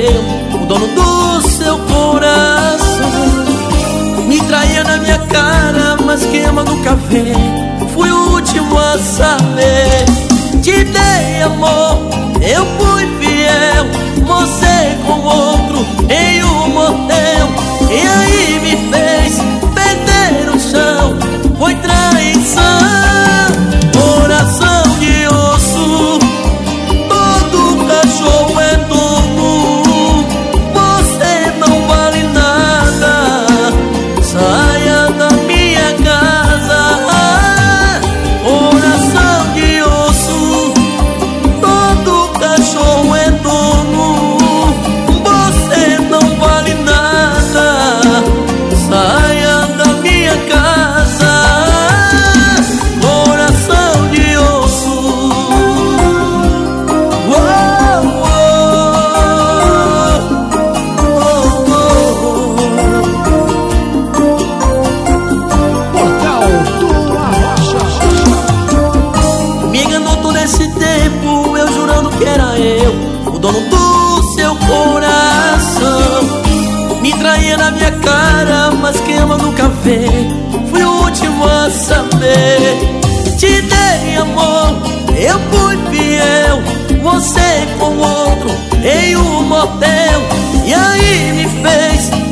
eu, o dono do seu coração. Me traía na minha cara, mas quem ama nunca vê. Fui o último a saber. Te dei amor, eu fui fiel. Você com outro em um motel. E aí me fez perder o chão. Foi traição. Coração de osso, todo cachorro é dono. Você não vale nada, saia da minha casa. Coração de osso, todo cachorro é dono. Você não vale nada, saia da minha casa. Coração de osso. Portal do Arrocha. Me enganou todo esse tempo, eu jurando que era eu, o dono do seu coração. Me traía na minha cara, mas quem ama nunca vê. Fui o último a saber. Te dei amor, eu fui fiel. Você com outro em um motel. E aí me fez